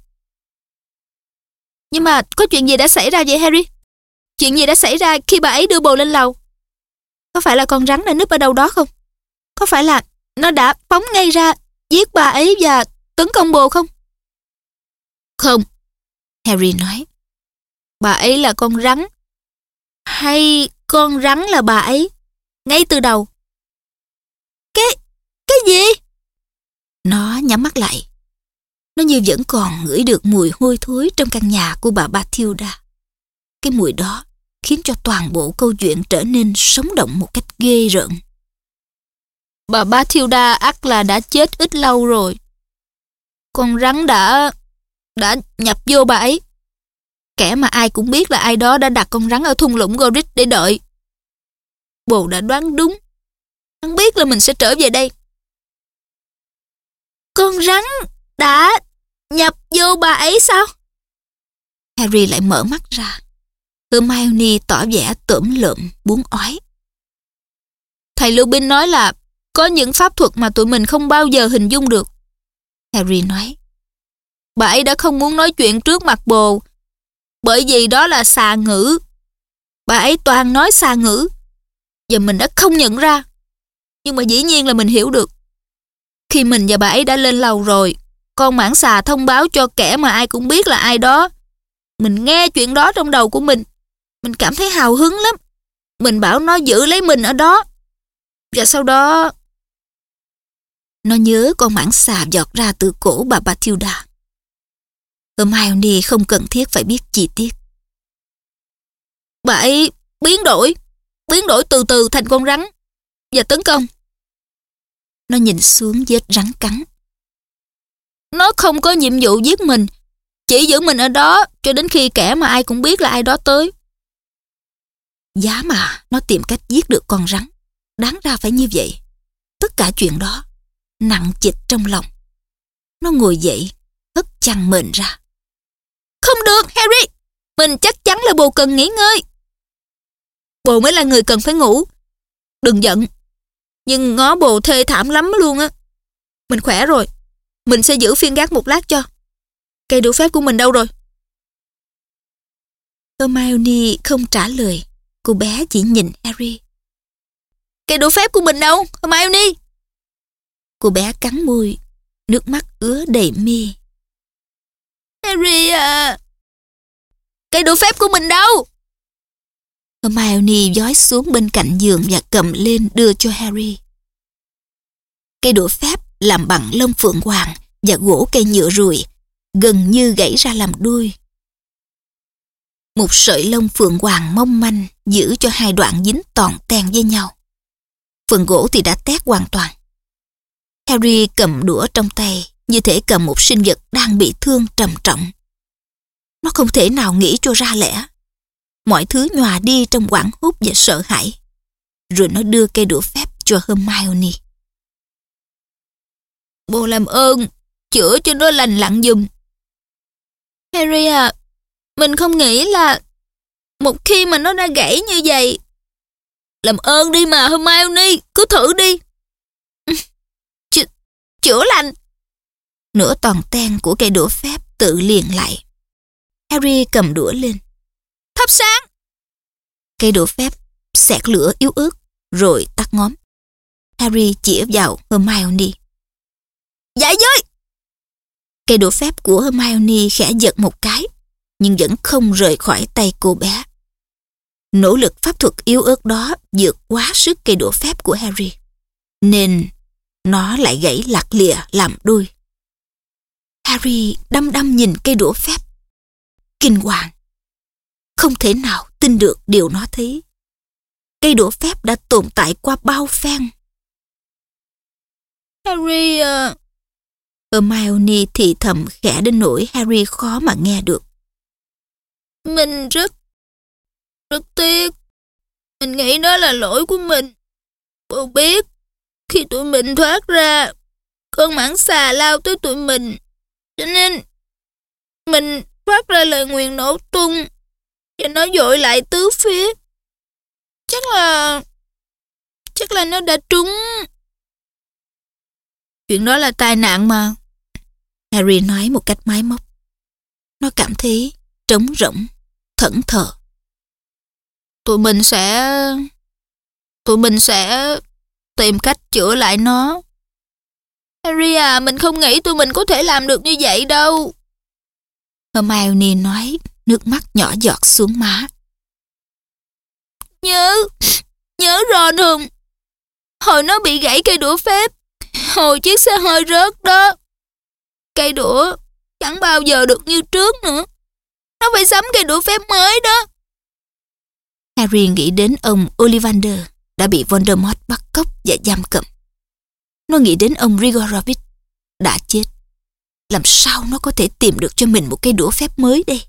Nhưng mà có chuyện gì đã xảy ra vậy Harry? Chuyện gì đã xảy ra khi bà ấy đưa bồ lên lầu? Có phải là con rắn đã núp ở đâu đó không? Có phải là nó đã phóng ngay ra giết bà ấy và tấn công bồ không? Không, Harry nói. Bà ấy là con rắn. Hay con rắn là bà ấy? Ngay từ đầu. Cái... cái gì? Nó nhắm mắt lại. Nó như vẫn còn ngửi được mùi hôi thối trong căn nhà của bà Bathilda. Cái mùi đó khiến cho toàn bộ câu chuyện trở nên sống động một cách ghê rợn. Bà Bathilda ắt là đã chết ít lâu rồi. Con rắn đã... đã nhập vô bà ấy. Kẻ mà ai cũng biết là ai đó đã đặt con rắn ở thung lũng Godric để đợi. Bồ đã đoán đúng. Hắn biết là mình sẽ trở về đây. Con rắn đã nhập vô bà ấy sao? Harry lại mở mắt ra. Hermione tỏ vẻ tởm lợm, buốn ói. Thầy Lupin nói là có những pháp thuật mà tụi mình không bao giờ hình dung được. Harry nói. Bà ấy đã không muốn nói chuyện trước mặt bồ, bởi vì đó là xà ngữ. Bà ấy toàn nói xà ngữ, và mình đã không nhận ra. Nhưng mà dĩ nhiên là mình hiểu được. Khi mình và bà ấy đã lên lầu rồi, con mãng xà thông báo cho kẻ mà ai cũng biết là ai đó. Mình nghe chuyện đó trong đầu của mình. Mình cảm thấy hào hứng lắm. Mình bảo nó giữ lấy mình ở đó. Và sau đó... Nó nhớ con mãng xà giọt ra từ cổ bà Bathilda. Hermione không cần thiết phải biết chi tiết. Bà ấy biến đổi, biến đổi từ từ thành con rắn và tấn công. Nó nhìn xuống vết rắn cắn. Nó không có nhiệm vụ giết mình, chỉ giữ mình ở đó cho đến khi kẻ mà ai cũng biết là ai đó tới. Giá mà nó tìm cách giết được con rắn, đáng ra phải như vậy. Tất cả chuyện đó nặng trịch trong lòng. Nó ngồi dậy, hất chăn mền ra. Không được, Harry. Mình chắc chắn là bồ cần nghỉ ngơi. Bồ mới là người cần phải ngủ. Đừng giận. Nhưng ngó bồ thê thảm lắm luôn á. Mình khỏe rồi. Mình sẽ giữ phiên gác một lát cho. Cây đũa phép của mình đâu rồi? Hermione không trả lời. Cô bé chỉ nhìn Harry. Cây đũa phép của mình đâu, Hermione? Cô bé cắn môi, nước mắt ứa đầy mi. Harry à, cây đũa phép của mình đâu? Hermione dói xuống bên cạnh giường và cầm lên đưa cho Harry. Cây đũa phép làm bằng lông phượng hoàng và gỗ cây nhựa ruồi gần như gãy ra làm đôi. Một sợi lông phượng hoàng mong manh giữ cho hai đoạn dính toàn ten với nhau. Phần gỗ thì đã tét hoàn toàn. Harry cầm đũa trong tay như thể cầm một sinh vật đang bị thương trầm trọng. Nó không thể nào nghĩ cho ra lẽ. Mọi thứ nhòa đi trong hoảng hốt và sợ hãi. Rồi nó đưa cây đũa phép cho Hermione. Bố làm ơn, chữa cho nó lành lặn giùm. Harry à, mình không nghĩ là một khi mà nó đã gãy như vậy. Làm ơn đi mà Hermione, cứ thử đi. Ch chữa lành. Nửa toàn ten của cây đũa phép tự liền lại. Harry cầm đũa lên. Thắp sáng. Cây đũa phép xẹt lửa yếu ớt rồi tắt ngóm. Harry chĩa vào Hermione. Dạy giới! Cây đũa phép của Hermione khẽ giật một cái, nhưng vẫn không rời khỏi tay cô bé. Nỗ lực pháp thuật yếu ớt đó vượt quá sức cây đũa phép của Harry, nên nó lại gãy lặt lìa làm đôi. Harry đăm đăm nhìn cây đũa phép, kinh hoàng. Không thể nào tin được điều nó thấy. Cây đũa phép đã tồn tại qua bao phen. Harry à... Hermione thì thầm khẽ đến nỗi Harry khó mà nghe được. Mình rất, rất tiếc. Mình nghĩ đó là lỗi của mình. Bố biết, khi tụi mình thoát ra, con mãng xà lao tới tụi mình. Cho nên, mình phát ra lời nguyền nổ tung, và nó dội lại tứ phía. Chắc là... Chắc là nó đã trúng... Chuyện đó là tai nạn mà. Harry nói một cách máy móc. Nó cảm thấy trống rỗng, thẫn thờ. Tụi mình sẽ... Tụi mình sẽ tìm cách chữa lại nó. Harry à, mình không nghĩ tụi mình có thể làm được như vậy đâu. Hermione nói, nước mắt nhỏ giọt xuống má. Nhớ, nhớ Ron không? Hồi nó bị gãy cây đũa phép, hồi chiếc xe hơi rớt đó. Cây đũa chẳng bao giờ được như trước nữa. Nó phải sắm cây đũa phép mới đó. Harry nghĩ đến ông Ollivander đã bị Voldemort bắt cóc và giam cầm. Nó nghĩ đến ông Grigorovich đã chết. Làm sao nó có thể tìm được cho mình một cây đũa phép mới đây?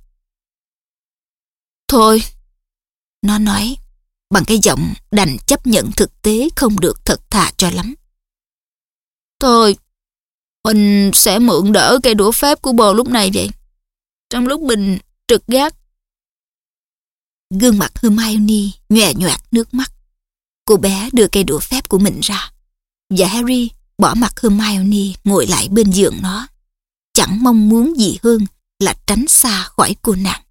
Thôi, nó nói bằng cái giọng đành chấp nhận thực tế không được thật thà cho lắm. Thôi, mình sẽ mượn đỡ cây đũa phép của bồ lúc này vậy. Trong lúc mình trực gác. Gương mặt Hermione nhòe nhoẹt nước mắt. Cô bé đưa cây đũa phép của mình ra, và Harry bỏ mặc Hermione ngồi lại bên giường nó, chẳng mong muốn gì hơn là tránh xa khỏi cô nàng.